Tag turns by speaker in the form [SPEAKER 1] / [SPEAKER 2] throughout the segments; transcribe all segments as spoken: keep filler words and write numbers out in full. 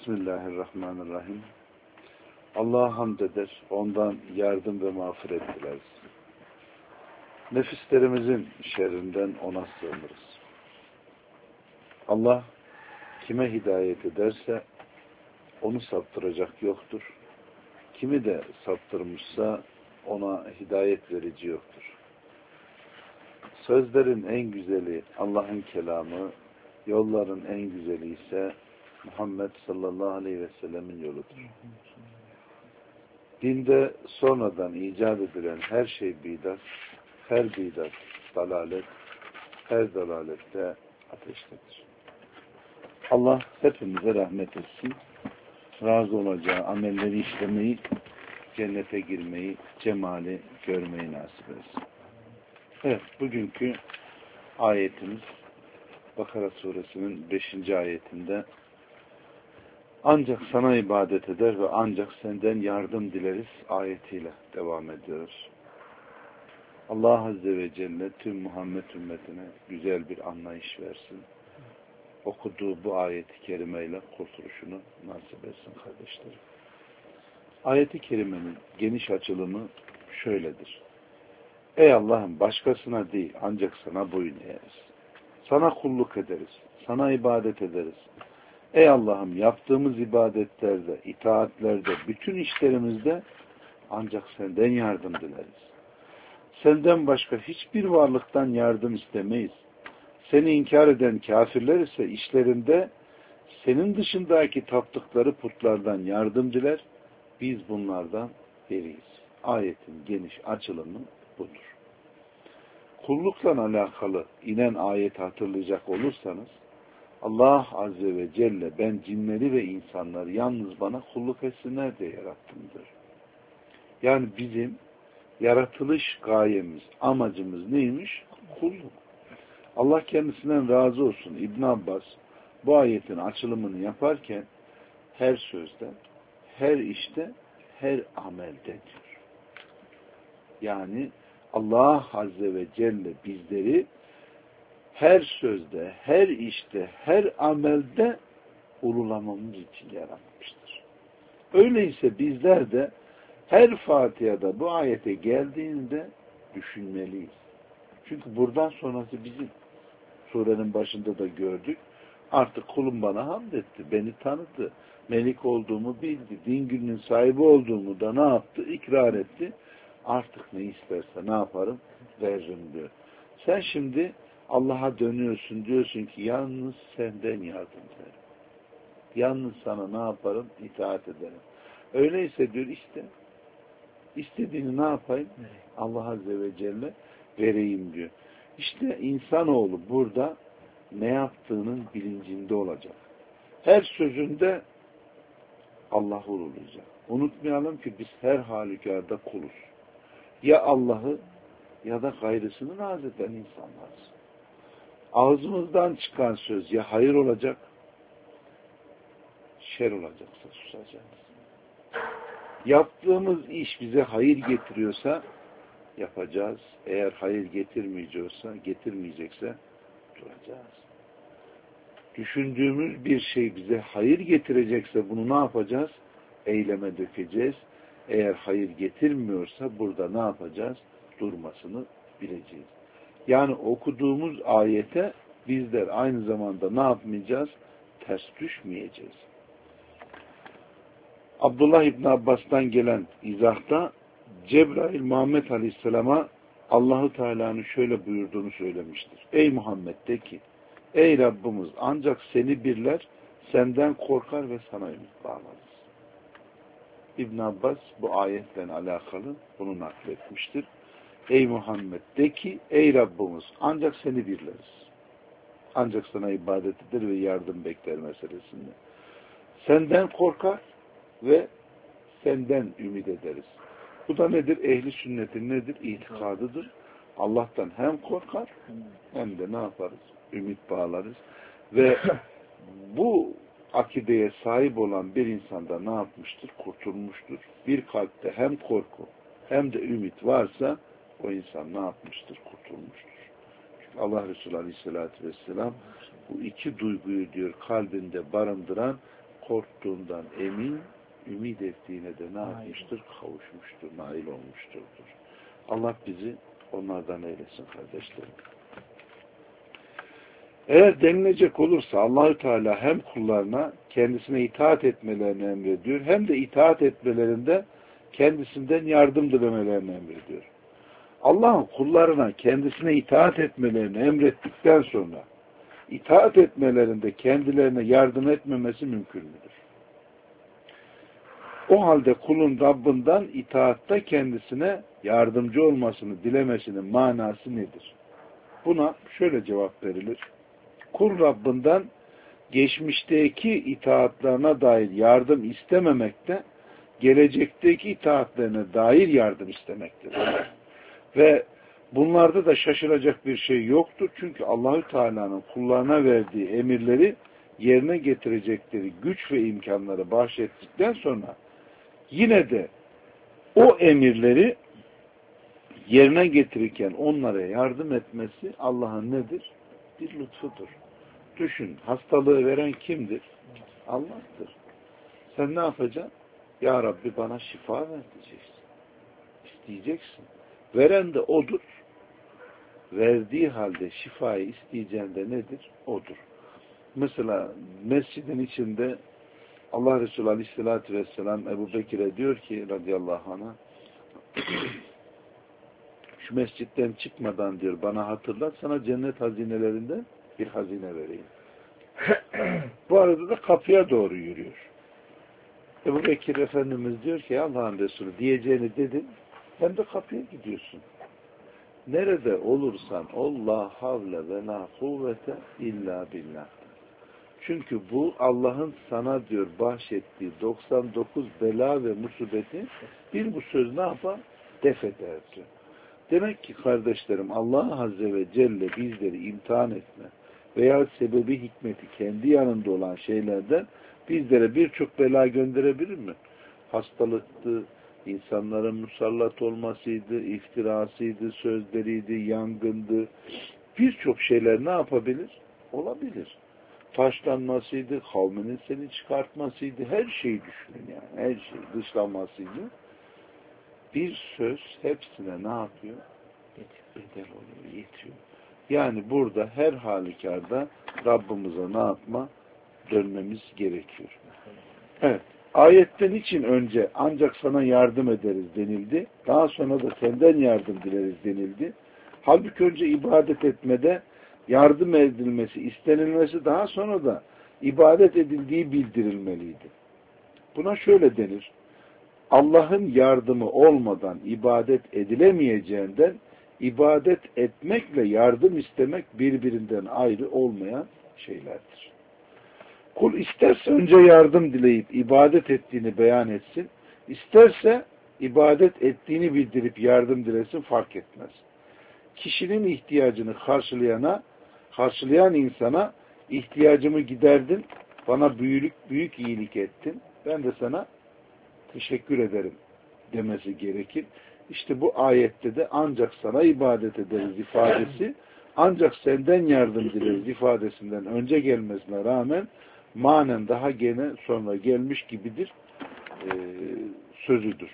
[SPEAKER 1] Bismillahirrahmanirrahim. Allah'a hamd eder, ondan yardım ve mağfiret dileriz. Nefislerimizin şerrinden ona sığınırız. Allah kime hidayet ederse onu saptıracak yoktur. Kimi de saptırmışsa ona hidayet verici yoktur. Sözlerin en güzeli Allah'ın kelamı, yolların en güzeli ise Muhammed sallallahu aleyhi ve sellemin yoludur. Dinde sonradan icat edilen her şey bidat, her bidat dalalet, her dalalette ateştedir. Allah hepimize rahmet etsin. Razı olacağı amelleri işlemeyi, cennete girmeyi, cemali görmeyi nasip etsin. Evet, bugünkü ayetimiz Bakara suresinin beşinci ayetinde ancak sana ibadet eder ve ancak senden yardım dileriz ayetiyle devam ediyoruz. Allah Azze ve Celle tüm Muhammed ümmetine güzel bir anlayış versin. Okuduğu bu ayeti kerimeyle kurtuluşunu nasip etsin kardeşlerim. Ayeti kerimenin geniş açılımı şöyledir. Ey Allah'ım, başkasına değil ancak sana boyun eğeriz. Sana kulluk ederiz. Sana ibadet ederiz. Ey Allah'ım, yaptığımız ibadetlerde, itaatlerde, bütün işlerimizde ancak senden yardım dileriz. Senden başka hiçbir varlıktan yardım istemeyiz. Seni inkar eden kafirler ise işlerinde senin dışındaki taptıkları putlardan yardım diler. Biz bunlardan beriyiz. Ayetin geniş açılımı budur. Kullukla alakalı inen ayeti hatırlayacak olursanız, Allah Azze ve Celle ben cinleri ve insanları yalnız bana kulluk etsinler diye yarattım diyor. Yani bizim yaratılış gayemiz, amacımız neymiş? Kulluk. Allah kendisinden razı olsun. İbn Abbas bu ayetin açılımını yaparken her sözde, her işte, her amelde diyor. Yani Allah Azze ve Celle bizleri her sözde, her işte, her amelde ululamamız için yaratmıştır. Öyleyse bizler de her Fatiha'da bu ayete geldiğinde düşünmeliyiz. Çünkü buradan sonrası bizim surenin başında da gördük. Artık kulum bana hamd etti, beni tanıdı, melik olduğumu bildi, din gününün sahibi olduğumu da ne yaptı? İkrar etti. Artık ne isterse ne yaparım? Veririm diyor. Sen şimdi Allah'a dönüyorsun, diyorsun ki yalnız senden yardım ederim. Yalnız sana ne yaparım? İtaat ederim. Öyleyse diyor işte istediğini ne yapayım? Allah Azze ve Celle vereyim diyor. İşte insanoğlu burada ne yaptığının bilincinde olacak. Her sözünde Allah'ı uğurlayacak. Unutmayalım ki biz her halükarda kuluz. Ya Allah'ı ya da gayrısını naz eden insanlarız. Ağzımızdan çıkan söz ya hayır olacak, şer olacaksa susacağız. Yaptığımız iş bize hayır getiriyorsa yapacağız. Eğer hayır getirmeyecekse, getirmeyecekse duracağız. Düşündüğümüz bir şey bize hayır getirecekse bunu ne yapacağız? Eyleme dökeceğiz. Eğer hayır getirmiyorsa burada ne yapacağız? Durmasını bileceğiz. Yani okuduğumuz ayete bizler aynı zamanda ne yapmayacağız? Ters düşmeyeceğiz. Abdullah İbni Abbas'tan gelen izahta Cebrail Muhammed Aleyhisselam'a Allah-u Teala'nın şöyle buyurduğunu söylemiştir. Ey Muhammed de ki, ey Rabbimiz ancak seni birler, senden korkar ve sana ümit bağlarız. İbn Abbas bu ayetle alakalı bunu nakletmiştir. Ey Muhammed de ki, ey Rabbimiz ancak seni birleriz. Ancak sana ibadet eder ve yardım bekler meselesinde. Senden korkar ve senden ümit ederiz. Bu da nedir? Ehli sünnetin nedir? İtikadıdır. Allah'tan hem korkar hem de ne yaparız? Ümit bağlarız. Ve bu akideye sahip olan bir insanda ne yapmıştır? Kurtulmuştur. Bir kalpte hem korku hem de ümit varsa o insan ne yapmıştır? Kurtulmuştur. Çünkü Allah Resulü Aleyhisselatü Vesselam bu iki duyguyu diyor kalbinde barındıran korktuğundan emin, ümit ettiğine de ne yapmıştır? Kavuşmuştur, nail olmuştur. Allah bizi onlardan eylesin kardeşlerim. Eğer denilecek olursa Allahü Teala hem kullarına kendisine itaat etmelerini emrediyor, hem de itaat etmelerinde kendisinden yardım dilemelerini emrediyor. Allah'ın kullarına kendisine itaat etmelerini emrettikten sonra itaat etmelerinde kendilerine yardım etmemesi mümkün müdür? O halde kulun Rabbinden itaatta kendisine yardımcı olmasını dilemesinin manası nedir? Buna şöyle cevap verilir. Kul Rabbinden geçmişteki itaatlarına dair yardım istememekte, gelecekteki itaatlerine dair yardım istemektir. Ve bunlarda da şaşıracak bir şey yoktur. Çünkü Allahü Teala'nın kullarına verdiği emirleri yerine getirecekleri güç ve imkanları bahşettikten sonra yine de o emirleri yerine getirirken onlara yardım etmesi Allah'ın nedir? Bir lütfudur. Düşün, hastalığı veren kimdir? Allah'tır. Sen ne yapacaksın? Ya Rabbi bana şifa ver diyeceksin. İsteyeceksin. Veren de O'dur. Verdiği halde şifayı isteyeceğin de nedir? O'dur. Mesela mescidin içinde Allah Resulü Aleyhisselatü Vesselam Ebu Bekir'e diyor ki radıyallahu anh'a şu mescitten çıkmadan diyor bana hatırlat, sana cennet hazinelerinden bir hazine vereyim. Bu arada da kapıya doğru yürüyor. Ebu Bekir Efendimiz diyor ki Allah'ın Resulü diyeceğini dedin, hem de kapıya gidiyorsun. Nerede olursan ol la havle ve la kuvvete illa billah. Çünkü bu Allah'ın sana diyor bahşettiği doksan dokuz bela ve musibeti bir bu söz ne yapar? Def eder diyor. Demek ki kardeşlerim Allah Azze ve Celle bizleri imtihan etme veya sebebi hikmeti kendi yanında olan şeylerden bizlere birçok bela gönderebilir mi? Hastalıktı, insanların musallat olmasıydı, iftirasıydı, sözleriydi, yangındı. Birçok şeyler ne yapabilir? Olabilir. Taşlanmasıydı, kavminin seni çıkartmasıydı, her şeyi düşünün yani, her şey, dışlanmasıydı. Bir söz hepsine ne yapıyor? Bedel oluyor, yetiyor. Yani burada her halükarda Rabbimize ne yapma? Dönmemiz gerekiyor. Evet. Ayetten için önce ancak sana yardım ederiz denildi. Daha sonra da senden yardım dileriz denildi. Halbuki önce ibadet etmede yardım edilmesi, istenilmesi daha sonra da ibadet edildiği bildirilmeliydi. Buna şöyle denir. Allah'ın yardımı olmadan ibadet edilemeyeceğinden ibadet etmekle yardım istemek birbirinden ayrı olmayan şeylerdir. Kul isterse önce yardım dileyip ibadet ettiğini beyan etsin, isterse ibadet ettiğini bildirip yardım dilesin fark etmez. Kişinin ihtiyacını karşılayana, karşılayan insana ihtiyacımı giderdin, bana büyülük, büyük iyilik ettin, ben de sana teşekkür ederim demesi gerekir. İşte bu ayette de ancak sana ibadet ederiz ifadesi, ancak senden yardım dileriz ifadesinden önce gelmesine rağmen manen daha gene sonra gelmiş gibidir e, sözüdür.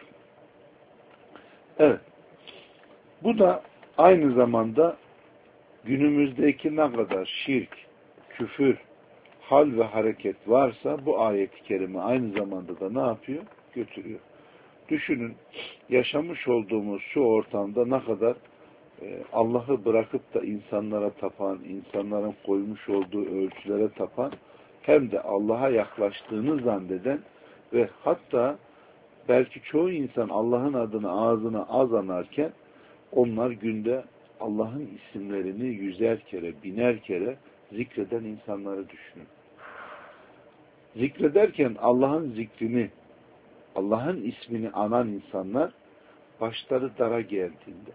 [SPEAKER 1] Evet. Bu da aynı zamanda günümüzdeki ne kadar şirk, küfür, hal ve hareket varsa bu ayet-i kerime aynı zamanda da ne yapıyor? Götürüyor. Düşünün, yaşamış olduğumuz şu ortamda ne kadar e, Allah'ı bırakıp da insanlara tapan, insanların koymuş olduğu ölçülere tapan, hem de Allah'a yaklaştığını zanneden ve hatta belki çoğu insan Allah'ın adını ağzına az anarken onlar günde Allah'ın isimlerini yüzer kere, biner kere zikreden insanları düşünün. Zikrederken Allah'ın zikrini, Allah'ın ismini anan insanlar başları dara geldiğinde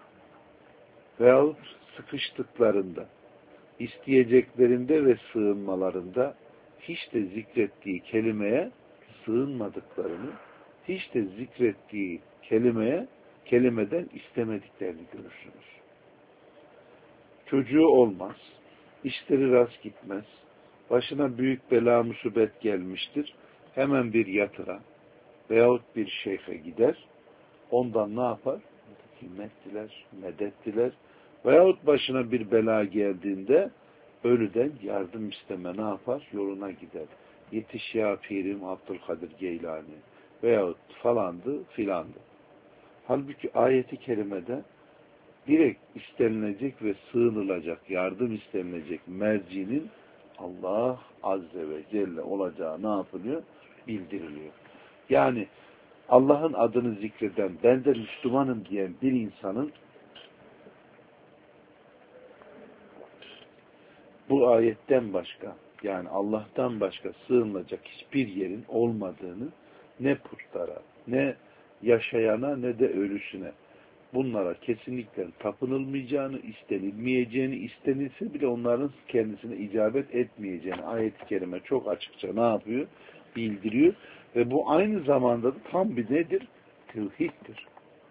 [SPEAKER 1] veyahut sıkıştıklarında, isteyeceklerinde ve sığınmalarında hiç de zikrettiği kelimeye sığınmadıklarını, hiç de zikrettiği kelimeye kelimeden istemediklerini görürsünüz. Çocuğu olmaz, işleri rast gitmez, başına büyük bela musibet gelmiştir. Hemen bir yatıra veyahut bir şeyhe gider. Ondan ne yapar? Himmet diler, medet diler. Veyahut başına bir bela geldiğinde ölüden yardım isteme ne yapar? Yoluna gider. Yetiş ya pirim Abdülkadir Geylani veyahut falandı filandı. Halbuki ayeti kerimede direkt istenilecek ve sığınılacak, yardım istenilecek mercinin Allah Azze ve Celle olacağı ne yapılıyor? Bildiriliyor. Yani Allah'ın adını zikreden, ben de Müslümanım diyen bir insanın bu ayetten başka, yani Allah'tan başka sığınılacak hiçbir yerin olmadığını, ne putlara, ne yaşayana, ne de ölüsüne, bunlara kesinlikle tapınılmayacağını, istenilmeyeceğini, istenilse bile onların kendisine icabet etmeyeceğini ayet-i kerime çok açıkça ne yapıyor? Bildiriyor. Ve bu aynı zamanda da tam bir nedir? Tevhiddir.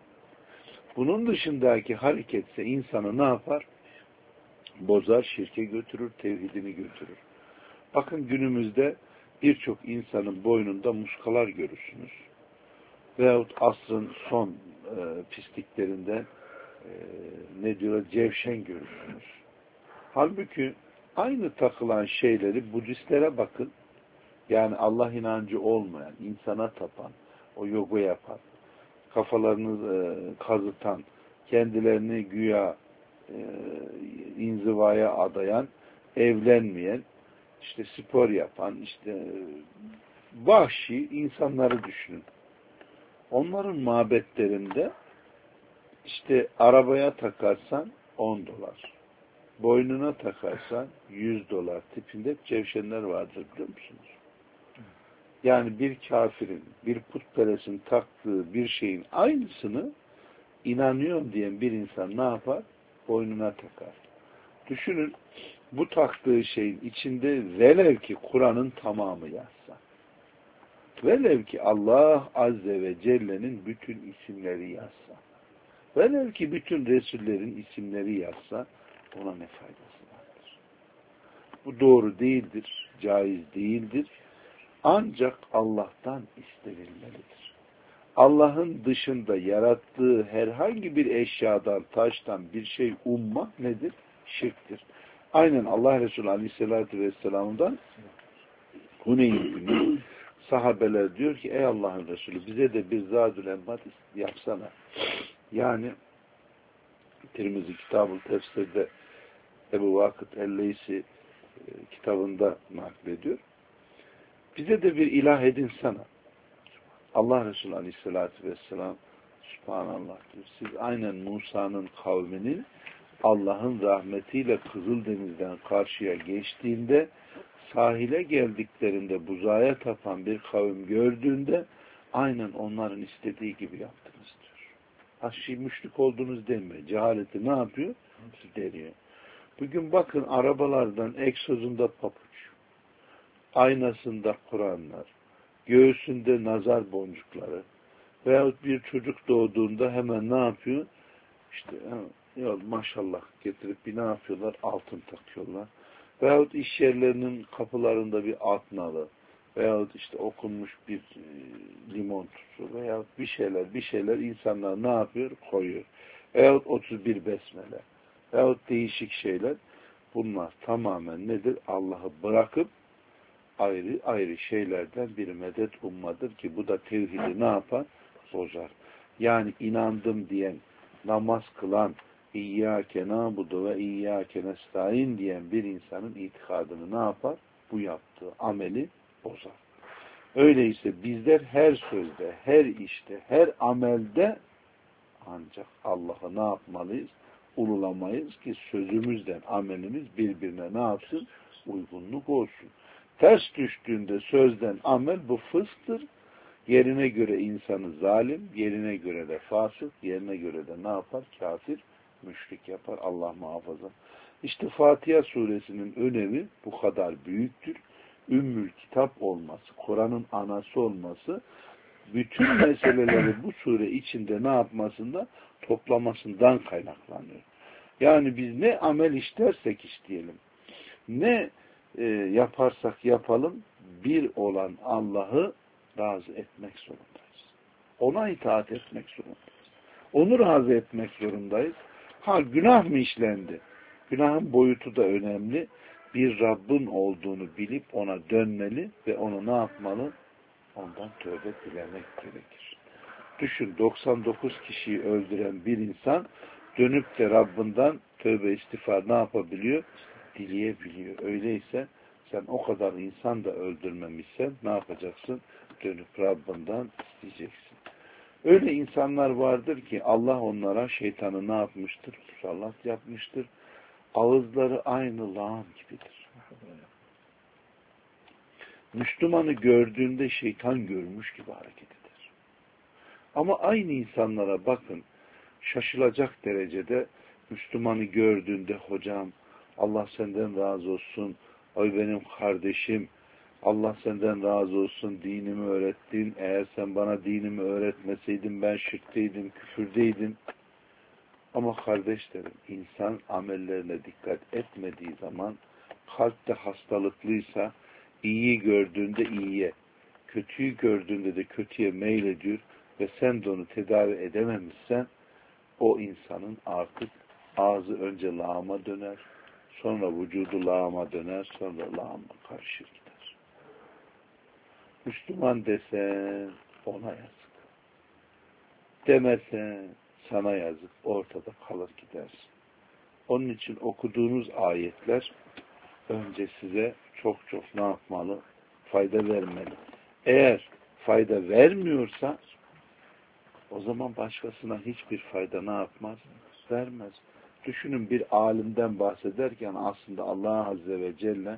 [SPEAKER 1] Bunun dışındaki hareketse insanı ne yapar? Bozar, şirke götürür, tevhidini götürür. Bakın günümüzde birçok insanın boynunda muskalar görürsünüz. Veyahut asrın son e, pisliklerinde e, ne diyorlar? Cevşen görürsünüz. Halbuki aynı takılan şeyleri Budistlere bakın. Yani Allah inancı olmayan, insana tapan, o yoga yapan, kafalarını e, kazıtan, kendilerini güya e, inzivaya adayan, evlenmeyen, işte spor yapan, işte e, vahşi insanları düşünün. Onların mabetlerinde işte arabaya takarsan on dolar, boynuna takarsan yüz dolar tipinde cevşenler vardır biliyor musunuz? Yani bir kafirin, bir putperestin taktığı bir şeyin aynısını inanıyorum diyen bir insan ne yapar? Boynuna takar. Düşünün, bu taktığı şeyin içinde velev ki Kur'an'ın tamamı yazsa, velev ki Allah Azze ve Celle'nin bütün isimleri yazsa, velev ki bütün Resullerin isimleri yazsa, ona ne faydası vardır? Bu doğru değildir, caiz değildir. Ancak Allah'tan istenilmelidir. Allah'ın dışında yarattığı herhangi bir eşyadan, taştan bir şey ummak nedir? Şirktir. Aynen Allah Resulü Aleyhisselatü Vesselam'dan Huneyn günü sahabeler diyor ki ey Allah'ın Resulü bize de bir Zadül Emmat yapsana. Yani Tirmizi Kitab-ı Tefsir'de Ebu Vakıt El-Leysi e, kitabında naklediyor. Bize de bir ilah edinsene. Allah Resulü Aleyhisselatü Vesselam Subhanallah diyor. Siz aynen Musa'nın kavminin Allah'ın rahmetiyle Kızıldeniz'den karşıya geçtiğinde sahile geldiklerinde buzağa tapan bir kavim gördüğünde aynen onların istediği gibi yaptınız diyor. Aşçı müşrik oldunuz demiyor. Cehaleti ne yapıyor? Deniyor. Bugün bakın arabalardan egzozunda papuç, aynasında Kur'anlar, göğsünde nazar boncukları veyahut bir çocuk doğduğunda hemen ne yapıyor? İşte ya maşallah getirip bir ne yapıyorlar? Altın takıyorlar. Veyahut iş yerlerinin kapılarında bir at nalı veyahut işte okunmuş bir e, limon tutu veyahut bir şeyler bir şeyler insanlar ne yapıyor? Koyuyor. Veyahut otuz bir besmele veyahut değişik şeyler. Bunlar tamamen nedir? Allah'ı bırakıp ayrı ayrı şeylerden bir medet ummadır ki bu da tevhidi ne yapar? Bozar. Yani inandım diyen, namaz kılan, İyyâke nâbudu ve İyyâke nestaîn diyen bir insanın itikadını ne yapar? Bu yaptığı ameli bozar. Öyleyse bizler her sözde, her işte, her amelde ancak Allah'ı ne yapmalıyız? Ululamayız ki sözümüzden amelimiz birbirine ne yapsın? Uygunluk olsun. Ters düştüğünde sözden amel bu fısktır. Yerine göre insanı zalim, yerine göre de fasık, yerine göre de ne yapar? Kafir, müşrik yapar. Allah muhafaza. İşte Fatiha suresinin önemi bu kadar büyüktür. Ümmül kitap olması, Kur'an'ın anası olması, bütün meseleleri bu sure içinde ne yapmasında? Toplamasından kaynaklanıyor. Yani biz ne amel işlersek işleyelim, ne e, yaparsak yapalım bir olan Allah'ı razı etmek zorundayız. Ona itaat etmek zorundayız. Onu razı etmek zorundayız. Ha günah mı işlendi? Günahın boyutu da önemli. Bir Rabbin olduğunu bilip ona dönmeli ve onu ne yapmalı? Ondan tövbe dilemek gerekir. Düşün doksan dokuz kişiyi öldüren bir insan dönüp de Rabbinden tövbe istiğfar ne yapabiliyor? Dileyebiliyor. Öyleyse sen o kadar insan da öldürmemişsen ne yapacaksın? Dönüp Rabbinden isteyeceksin. Öyle insanlar vardır ki Allah onlara şeytanı ne yapmıştır? Musallat yapmıştır. Ağızları aynı lağım gibidir. Müslümanı gördüğünde şeytan görmüş gibi hareket eder. Ama aynı insanlara bakın, şaşılacak derecede Müslümanı gördüğünde hocam, Allah senden razı olsun, ay benim kardeşim, Allah senden razı olsun, dinimi öğrettin, eğer sen bana dinimi öğretmeseydin ben şirkteydim, küfürdeydim. Ama kardeşlerim, insan amellerine dikkat etmediği zaman, kalpte hastalıklıysa, iyiyi gördüğünde iyiye, kötüyü gördüğünde de kötüye meylediyor ve sen de onu tedavi edememişsen, o insanın artık ağzı önce lağıma döner, sonra vücudu lağıma döner, sonra lağıma karışır gider. Müslüman desen ona yazık. Demesen sana yazık. Ortada kalır gidersin. Onun için okuduğunuz ayetler önce size çok çok ne yapmalı? Fayda vermeli. Eğer fayda vermiyorsa o zaman başkasına hiçbir fayda ne yapmaz? Vermez. Düşünün bir alimden bahsederken aslında Allah Azze ve Celle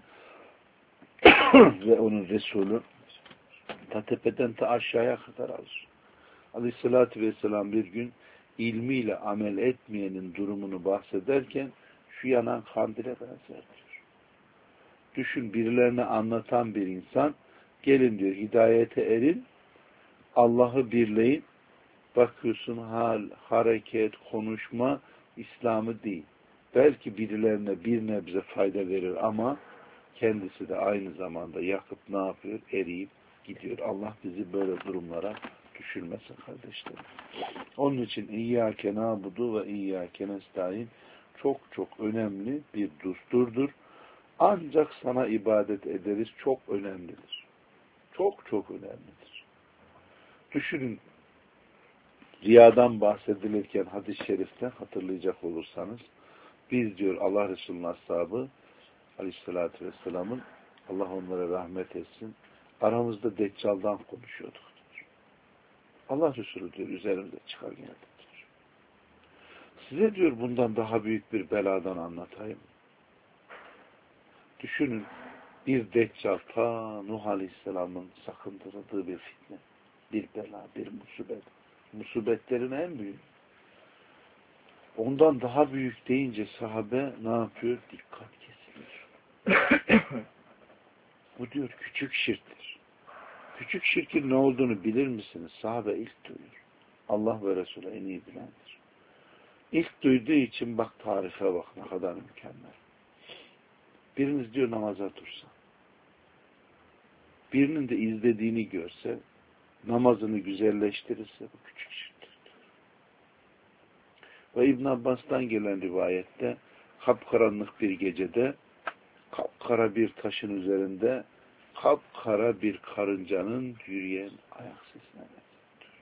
[SPEAKER 1] ve onun Resulü ta tepeden ta aşağıya kadar alır. Aleyhissalatü Vesselam bir gün ilmiyle amel etmeyenin durumunu bahsederken şu yanan kandile benzer diyor. Düşün birilerine anlatan bir insan gelin diyor hidayete erin, Allah'ı birleyin, bakıyorsun hal, hareket, konuşma İslam'ı değil. Belki birilerine bir nebze fayda verir ama kendisi de aynı zamanda yakıp ne yapıyor? Eriyip gidiyor. Allah bizi böyle durumlara düşürmesin kardeşlerim. Onun için İyyâke nâbudu ve İyyâke nestaîn çok çok önemli bir düsturdur. Ancak sana ibadet ederiz çok önemlidir. Çok çok önemlidir. Düşünün riyadan bahsedilirken hadis-i şerifte hatırlayacak olursanız biz diyor Allah Resulü'nün ashabı Aleyhisselatü Vesselam'ın Allah onlara rahmet etsin aramızda Deccal'dan konuşuyorduk diyor. Allah Resulü diyor üzerimize çıkar geldi diyor. Size diyor bundan daha büyük bir beladan anlatayım. Düşünün bir Deccal ta Nuh Aleyhisselam'ın sakındırıldığı bir fitne, bir bela, bir musibet. Musibetlerin en büyük. Ondan daha büyük deyince sahabe ne yapıyor? Dikkat kesiliyor. Bu diyor küçük şirktir. Küçük şirkin ne olduğunu bilir misiniz? Sahabe ilk duyuyor. Allah ve Resulü en iyi bilendir. İlk duyduğu için bak tarife bak ne kadar mükemmel. Biriniz diyor namaza dursa. Birinin de izlediğini görse, namazını güzelleştirirse bu küçük şirktir. Ve İbn Abbas'tan gelen rivayette kapkaranlık bir gecede kapkara bir taşın üzerinde kapkara bir karıncanın yürüyen ayak sesine benziyor.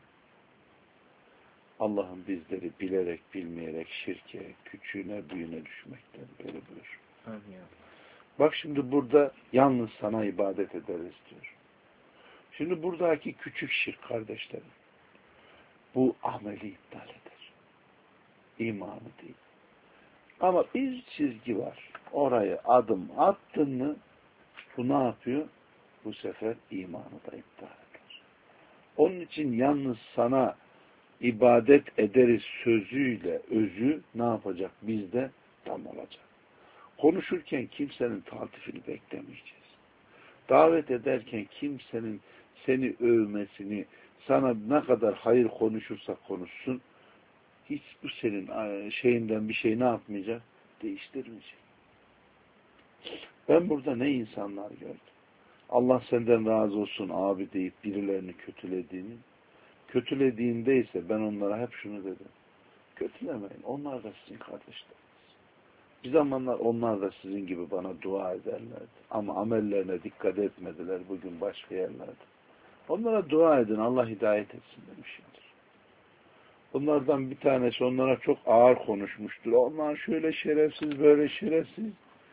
[SPEAKER 1] Allah'ın bizleri bilerek bilmeyerek şirke, küçüğüne, büyüğüne düşmekten böyle buyur. Bak şimdi burada yalnız sana ibadet ederiz diyor. Şimdi buradaki küçük şirk kardeşlerim, bu ameli iptal eder. İmanı değil. Ama bir çizgi var. Oraya adım attın mı bu ne yapıyor? Bu sefer imanı da iptal eder. Onun için yalnız sana ibadet ederiz sözüyle özü ne yapacak? Bizde tam olacak. Konuşurken kimsenin tatifini beklemeyeceğiz. Davet ederken kimsenin seni övmesini, sana ne kadar hayır konuşursa konuşsun, hiç bu senin şeyinden bir şey ne yapmayacak? Değiştirmeyecek. Ben burada ne insanlar gördüm. Allah senden razı olsun abi deyip birilerini kötülediğini, kötülediğinde ise ben onlara hep şunu dedim. Kötülemeyin. Onlar da sizin kardeşleriniz. Bir zamanlar onlar da sizin gibi bana dua ederlerdi. Ama amellerine dikkat etmediler bugün başka yerlerde. Onlara dua edin. Allah hidayet etsin demişimdir. Bunlardan bir tanesi onlara çok ağır konuşmuştur. Onlar şöyle şerefsiz, böyle şerefsiz.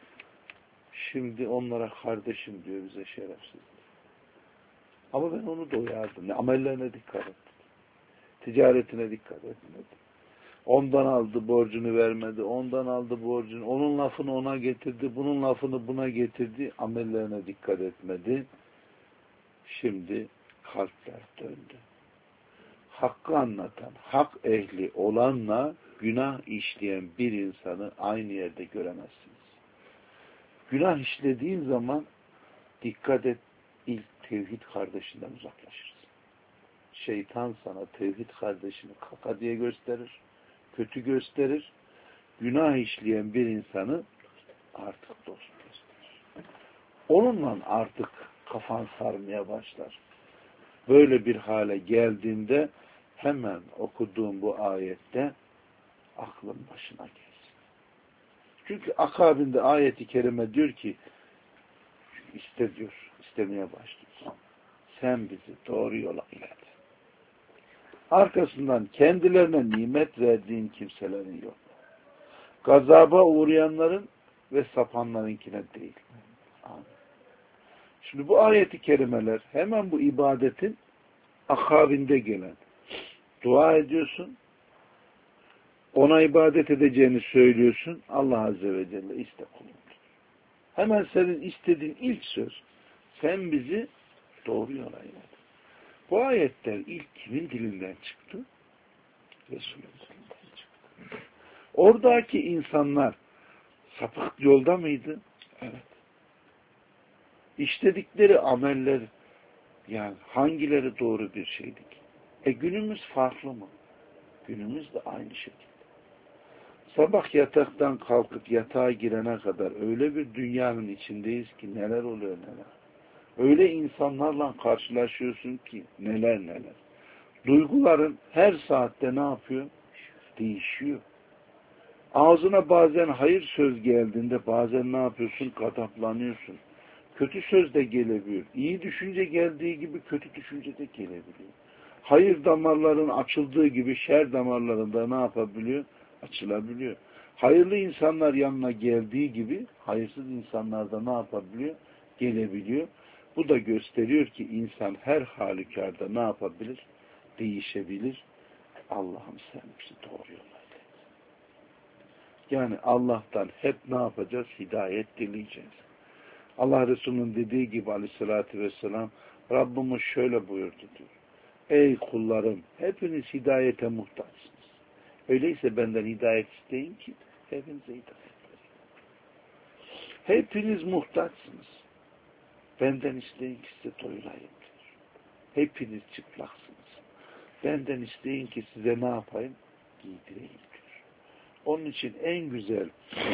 [SPEAKER 1] Şimdi onlara kardeşim diyor, bize şerefsiz. Ama ben onu da uyardım. Ne amellerine dikkat et. Ticaretine dikkat etmedi. Ondan aldı, borcunu vermedi. Ondan aldı borcunu. Onun lafını ona getirdi. Bunun lafını buna getirdi. Amellerine dikkat etmedi. Şimdi kalpler döndü. Hakkı anlatan, hak ehli olanla günah işleyen bir insanı aynı yerde göremezsiniz. Günah işlediğin zaman dikkat et, ilk tevhid kardeşinden uzaklaşırsın. Şeytan sana tevhid kardeşini kaka diye gösterir, kötü gösterir. Günah işleyen bir insanı artık dost gösterir. Onunla artık kafan sarmaya başlar. Böyle bir hale geldiğinde hemen okuduğum bu ayette aklın başına gelsin. Çünkü akabinde ayeti kerime diyor ki iste diyor, istemeye başlıyor. Sen bizi doğru yola ilet. Arkasından kendilerine nimet verdiğin kimselerin yok. Gazaba uğrayanların ve sapanlarınkine değil. Amin. Şimdi bu ayeti kerimeler hemen bu ibadetin akabinde gelen. Dua ediyorsun, ona ibadet edeceğini söylüyorsun, Allah Azze ve Celle iste kulum. Hemen senin istediğin ilk söz, sen bizi doğru yola ilet. Bu ayetler ilk kimin dilinden çıktı? Resul'ün dilinden çıktı. Oradaki insanlar sapık yolda mıydı? Evet. İşledikleri ameller, yani hangileri doğru bir şeydi ki? E günümüz farklı mı? Günümüz de aynı şekilde. Sabah yataktan kalkıp yatağa girene kadar öyle bir dünyanın içindeyiz ki neler oluyor neler. Öyle insanlarla karşılaşıyorsun ki neler neler. Duyguların her saatte ne yapıyor? Değişiyor. Ağzına bazen hayır söz geldiğinde bazen ne yapıyorsun? Gadaplanıyorsun. Kötü söz de gelebiliyor. İyi düşünce geldiği gibi kötü düşünce de gelebiliyor. Hayır damarların açıldığı gibi şer damarlarında ne yapabiliyor? Açılabiliyor. Hayırlı insanlar yanına geldiği gibi hayırsız insanlar da ne yapabiliyor? Gelebiliyor. Bu da gösteriyor ki insan her halükarda ne yapabilir? Değişebilir. Allah'ım sen bizi doğru yola ilet. Yani Allah'tan hep ne yapacağız? Hidayet dileyeceğiz. Allah Resulü'nün dediği gibi aleyhissalatü vesselam Rabbimiz şöyle buyurdu diyor. Ey kullarım hepiniz hidayete muhtaçsınız. Öyleyse benden hidayet isteyin ki hepinize hidayet vereyim. Hepiniz muhtaçsınız. Benden isteyin ki size doyurayım diyor. Hepiniz çıplaksınız. Benden isteyin ki size ne yapayım? Giydireyim diyor. Onun için en güzel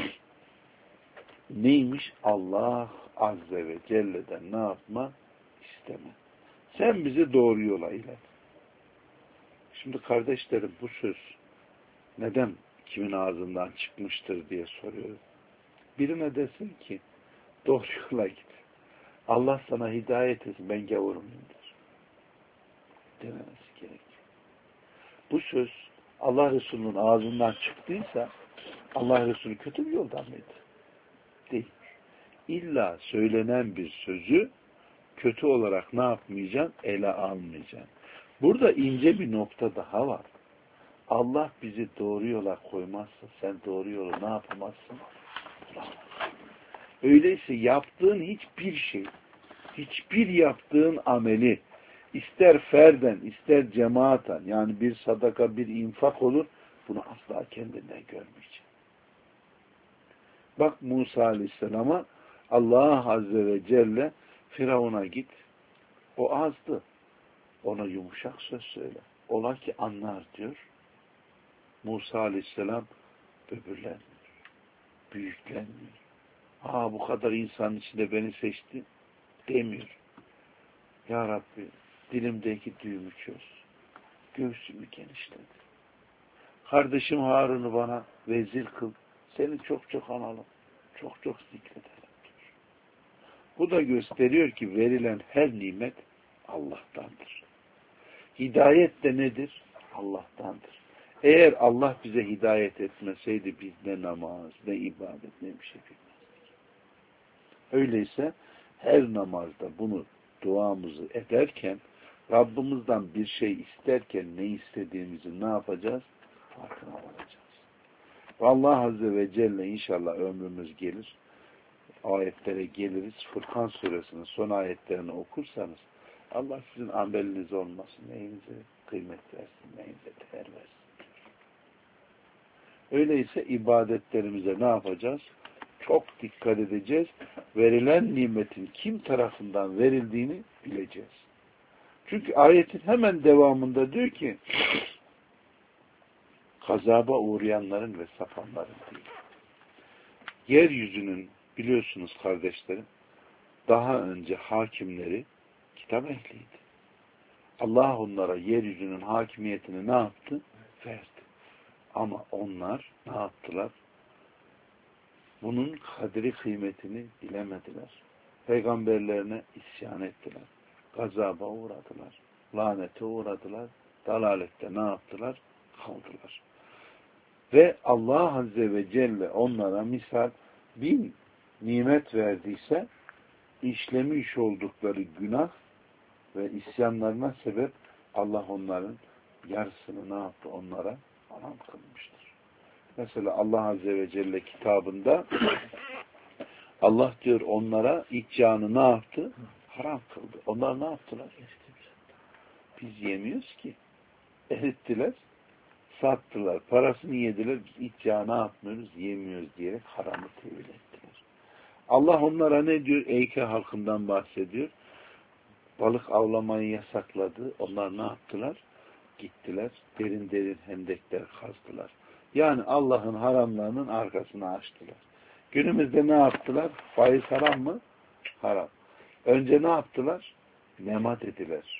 [SPEAKER 1] neymiş? Allah Azze ve Celle'den ne yapma? İsteme. Sen bizi doğru yola ilet. Şimdi kardeşlerim bu söz neden kimin ağzından çıkmıştır diye soruyor. Birine desin ki doğru yola git. Allah sana hidayet etsin. Ben gavurumdur. Dememesi gerekiyor. Bu söz Allah Resulü'nün ağzından çıktıysa Allah Resulü kötü bir yoldan mıydı? Değil. İlla söylenen bir sözü kötü olarak ne yapmayacaksın? Ele almayacaksın. Burada ince bir nokta daha var. Allah bizi doğru yola koymazsa sen doğru yolu ne yapamazsın? Öyleyse yaptığın hiçbir şey, hiçbir yaptığın ameli ister ferden, ister cemaaten yani bir sadaka, bir infak olur bunu asla kendinden görmeyeceksin. Bak Musa Aleyhisselam'a Allah Azze ve Celle Firavun'a git. O azdı. Ona yumuşak söz söyle. Ola ki anlar diyor. Musa Aleyhisselam böbürlenmiyor. Büyüklenmiyor. Aa, bu kadar insanın içinde beni seçti demiyor. Ya Rabbi, dilimdeki düğümü çöz. Göğsümü genişlet. Kardeşim Harun'u bana vezir kıl. Seni çok çok analım. Çok çok zikredelim diyor. Bu da gösteriyor ki verilen her nimet Allah'tandır. Hidayet de nedir? Allah'tandır. Eğer Allah bize hidayet etmeseydi biz ne namaz, ne ibadet, ne bir şey bilmezdik. Öyleyse her namazda bunu duamızı ederken, Rabbimizden bir şey isterken ne istediğimizi ne yapacağız? Farkına varacağız. Allah Azze ve Celle inşallah ömrümüz gelir. Ayetlere geliriz. Furkan suresinin son ayetlerini okursanız Allah sizin ameliniz olmasın. Neyinize kıymet versin, neyinize değer versin. Öyleyse ibadetlerimize ne yapacağız? Çok dikkat edeceğiz. Verilen nimetin kim tarafından verildiğini bileceğiz. Çünkü ayetin hemen devamında diyor ki gazaba uğrayanların ve sapanların değil. Yeryüzünün biliyorsunuz kardeşlerim daha önce hakimleri kitap ehliydi. Allah onlara yeryüzünün hakimiyetini ne yaptı? Verdi. Ama onlar ne yaptılar? Bunun kadri kıymetini bilemediler. Peygamberlerine isyan ettiler. Gazaba uğradılar. Lanete uğradılar. Dalalette ne yaptılar? Kaldılar. Ve Allah Azze ve Celle onlara misal bin nimet verdiyse işlemiş oldukları günah ve isyanlarına sebep Allah onların yarısını ne yaptı? Onlara haram kılmıştır. Mesela Allah Azze ve Celle kitabında Allah diyor onlara iccanı ne yaptı? Haram kıldı. Onlar ne yaptılar? Biz yemiyoruz ki. Erittiler, sattılar, parasını yediler, biz iccanı ne yapmıyoruz? Yemiyoruz diyerek haramı tevil ettiler. Allah onlara ne diyor? Eyke halkından bahsediyor. Balık avlamayı yasakladı. Onlar ne yaptılar? Gittiler, derin derin hendekler kazdılar. Yani Allah'ın haramlarının arkasını açtılar. Günümüzde ne yaptılar? Faiz haram mı? Haram. Önce ne yaptılar? Nema dediler.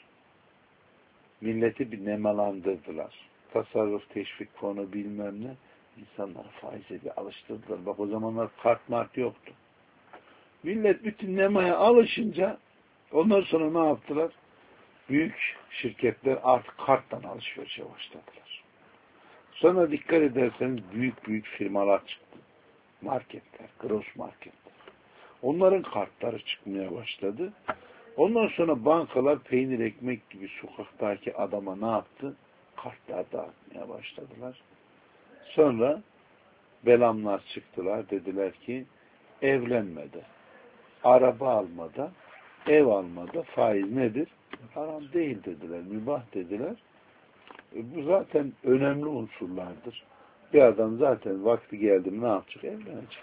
[SPEAKER 1] Milleti bir nemalandırdılar. Tasarruf, teşvik fonu bilmem ne. İnsanları faize bir alıştırdılar. Bak o zamanlar kart mart yoktu. Millet bütün nemaya alışınca ondan sonra ne yaptılar? Büyük şirketler artık karttan alışverişe başladılar. Sonra dikkat ederseniz büyük büyük firmalar çıktı. Marketler, gross marketler. Onların kartları çıkmaya başladı. Ondan sonra bankalar peynir ekmek gibi sokaktaki adama ne yaptı? Kartlar dağıtmaya başladılar. Sonra belamlar çıktılar. Dediler ki evlenmede, araba almada, ev almada faiz nedir? Haram değil dediler. Mübah dediler. E bu zaten önemli unsurlardır. Bir adam zaten vakti geldi mi ne yapacak? Evlenecek.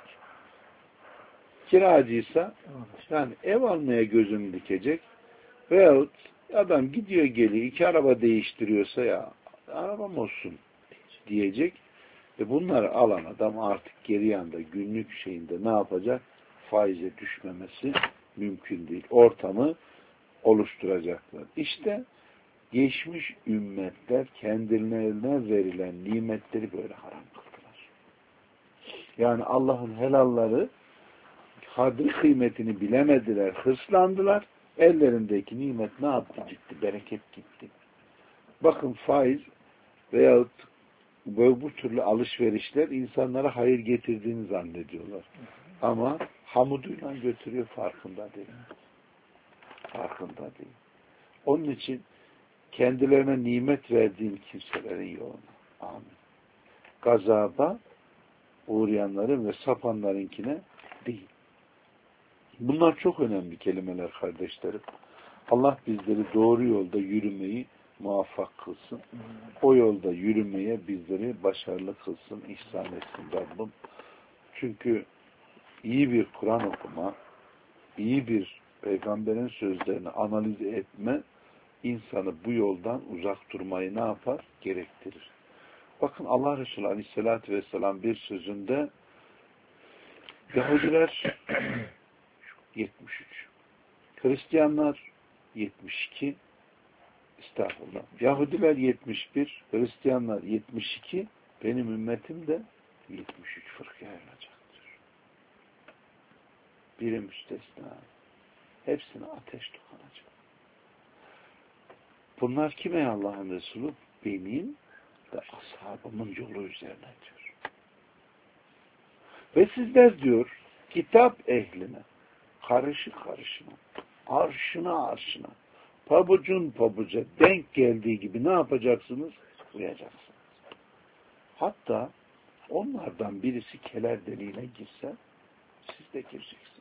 [SPEAKER 1] Kiracıysa yani ev almaya gözünü dikecek veyahut adam gidiyor geliyor iki araba değiştiriyorsa ya arabam olsun diyecek ve bunları alan adam artık geri yanda günlük şeyinde ne yapacak? Faize düşmemesi mümkün değil. Ortamı oluşturacaklar. İşte geçmiş ümmetler kendilerine verilen nimetleri böyle haram kıldılar. Yani Allah'ın helalları kadri kıymetini bilemediler, hırslandılar. Ellerindeki nimet ne yaptı? Gitti, bereket gitti. Bakın faiz veyahut bu, bu türlü alışverişler insanlara hayır getirdiğini zannediyorlar. Ama hamuduyla götürüyor, farkında değil. Farkında değil. Onun için kendilerine nimet verdiğim kimselerin yoluna. Amin. Gazaba uğrayanların ve sapanlarınkine değil. Bunlar çok önemli kelimeler kardeşlerim. Allah bizleri doğru yolda yürümeyi muvaffak kılsın. O yolda yürümeye bizleri başarılı kılsın, ihsan etsin Rabbim. Çünkü iyi bir Kur'an okuma, iyi bir peygamberin sözlerini analiz etme, insanı bu yoldan uzak durmayı ne yapar? Gerektirir. Bakın Allah Resulü Aleyhisselatü Vesselam bir sözünde Yahudiler yetmiş üç. Hristiyanlar yetmiş iki. Estağfurullah. Yahudiler yetmiş bir. Hristiyanlar yetmiş iki. Benim ümmetim de yetmiş üç fırkaya ayrılacaktır. Biri müstesna. Hepsine ateş dokunacak. Bunlar kime Allah'ın Resulü? Benim ve ashabımın yolu üzerine diyor. Ve sizler diyor, kitap ehline, karışı karışına, arşına arşına, pabucun pabuca denk geldiği gibi ne yapacaksınız? Uyacaksınız. Hatta onlardan birisi keler deliğine girse, siz de gireceksiniz.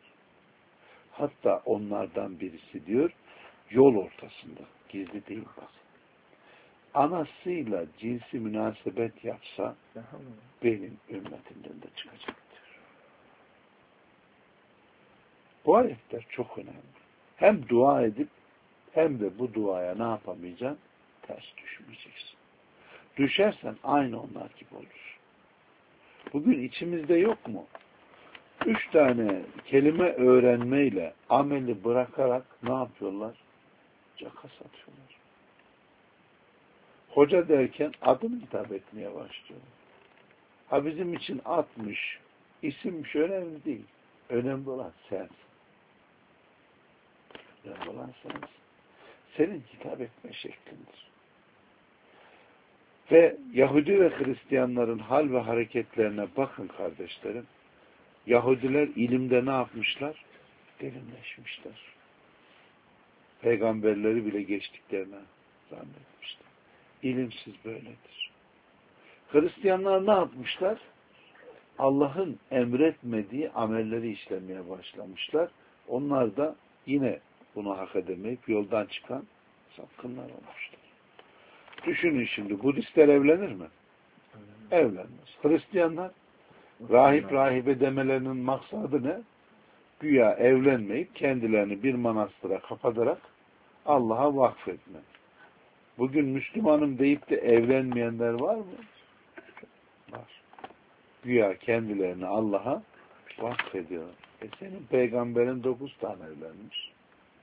[SPEAKER 1] Hatta onlardan birisi diyor, yol ortasında, gizli değil bak. Anasıyla cinsi münasebet yapsa, benim ümmetimden de çıkacaktır. Bu ayetler çok önemli. Hem dua edip, hem de bu duaya ne yapamayacaksın? Ters düşmeyeceksin. Düşersen aynı onlar gibi olur. Bugün içimizde yok mu? Üç tane kelime öğrenmeyle ameli bırakarak ne yapıyorlar? Caka satıyorlar. Hoca derken adını hitap etmeye başlıyorlar. Ha bizim için atmış, isimmiş önemli değil. Önemli olan sensin. Önemli olan sensin. Senin hitap etme şeklindir. Ve Yahudi ve Hristiyanların hal ve hareketlerine bakın kardeşlerim. Yahudiler ilimde ne yapmışlar? Derinleşmişler. Peygamberleri bile geçtiklerine zannetmişler. İlimsiz böyledir. Hristiyanlar ne yapmışlar? Allah'ın emretmediği amelleri işlemeye başlamışlar. Onlar da yine bunu hak edemeyip yoldan çıkan sapkınlar olmuşlar. Düşünün şimdi, Budistler evlenir mi? Evlenmez. Hristiyanlar rahip rahibe demelerinin maksadı ne? Güya evlenmeyip kendilerini bir manastıra kapatarak Allah'a vakfetme. Bugün Müslümanım deyip de evlenmeyenler var mı? Var. Güya kendilerini Allah'a vakfediyor. E senin peygamberin dokuz tane evlenmiş.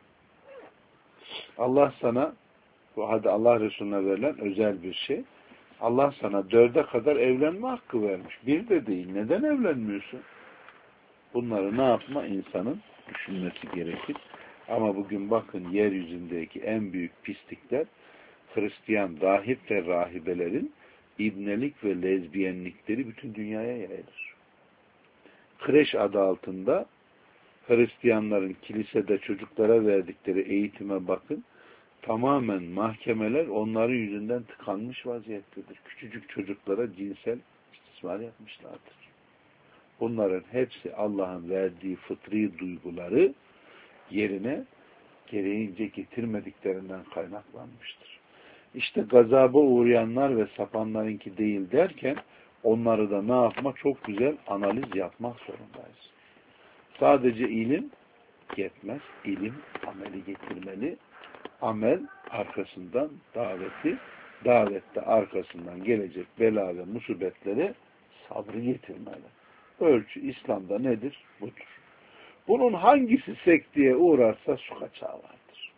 [SPEAKER 1] Allah sana, bu hadi Allah Resulüne verilen özel bir şey. Allah sana dörde kadar evlenme hakkı vermiş. Bir de değil. Neden evlenmiyorsun? Bunları ne yapma? İnsanın düşünmesi gerekir. Ama bugün bakın yeryüzündeki en büyük pislikler Hristiyan rahip ve rahibelerin ibnelik ve lezbiyenlikleri bütün dünyaya yayılır. Kreş adı altında Hristiyanların kilisede çocuklara verdikleri eğitime bakın. Tamamen mahkemeler onların yüzünden tıkanmış vaziyettedir. Küçücük çocuklara cinsel istismar yapmışlardır. Bunların hepsi Allah'ın verdiği fıtri duyguları yerine gereğince getirmediklerinden kaynaklanmıştır. İşte gazaba uğrayanlar ve sapanlarınki değil derken onları da ne yapma? Çok güzel analiz yapmak zorundayız. Sadece ilim yetmez. İlim ameli getirmeli. Amel arkasından daveti, davette arkasından gelecek bela ve musibetleri sabrı getirmeli. Ölçü İslam'da nedir? Budur. Bunun hangisi sekteye uğrarsa su kaçağı vardır.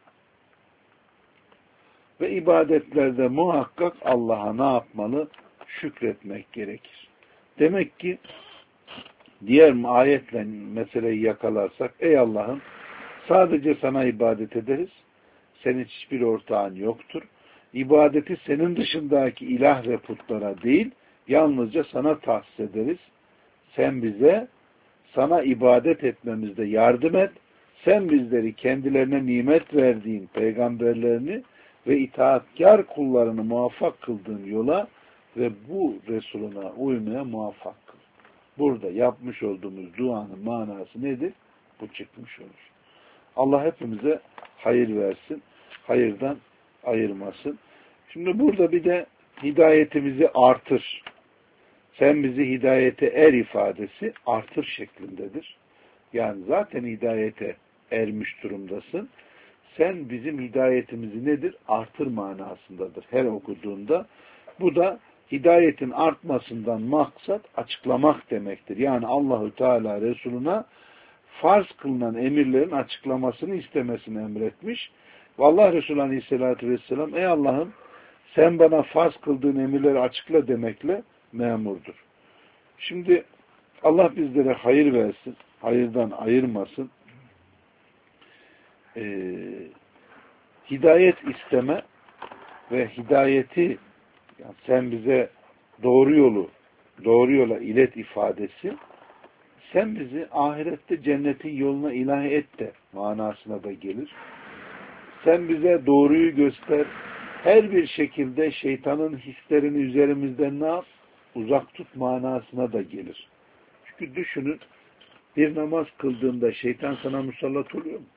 [SPEAKER 1] Ve ibadetlerde muhakkak Allah'a ne yapmalı? Şükretmek gerekir. Demek ki diğer ayetle meseleyi yakalarsak, ey Allah'ım sadece sana ibadet ederiz. Senin hiçbir ortağın yoktur. İbadeti senin dışındaki ilah ve putlara değil, yalnızca sana tahsis ederiz. Sen bize, sana ibadet etmemizde yardım et. Sen bizleri kendilerine nimet verdiğin peygamberlerini ve itaatkar kullarını muvaffak kıldığın yola ve bu Resuluna uymaya muvaffak kıl. Burada yapmış olduğumuz duanın manası nedir? Bu çıkmış olur. Allah hepimize hayır versin. Hayırdan ayırmasın. Şimdi burada bir de hidayetimizi artır. Sen bizi hidayete er ifadesi artır şeklindedir. Yani zaten hidayete ermiş durumdasın. Sen bizim hidayetimizi nedir? Artır manasındadır. Her okuduğunda bu da hidayetin artmasından maksat açıklamak demektir. Yani Allahü Teala Resuluna farz kılınan emirlerin açıklamasını istemesini emretmiş. Ve Allah Resulü Aleyhisselatü Vesselam ey Allah'ım sen bana farz kıldığın emirleri açıkla demekle memurdur. Şimdi Allah bizlere hayır versin, hayırdan ayırmasın. Ee, hidayet isteme ve hidayeti yani sen bize doğru yolu, doğru yola ilet ifadesi sen bizi ahirette cennetin yoluna ilahi et de manasına da gelir. Sen bize doğruyu göster. Her bir şekilde şeytanın hislerini üzerimizden ne yap? Uzak tut manasına da gelir. Çünkü düşünün bir namaz kıldığında şeytan sana musallat oluyor mu?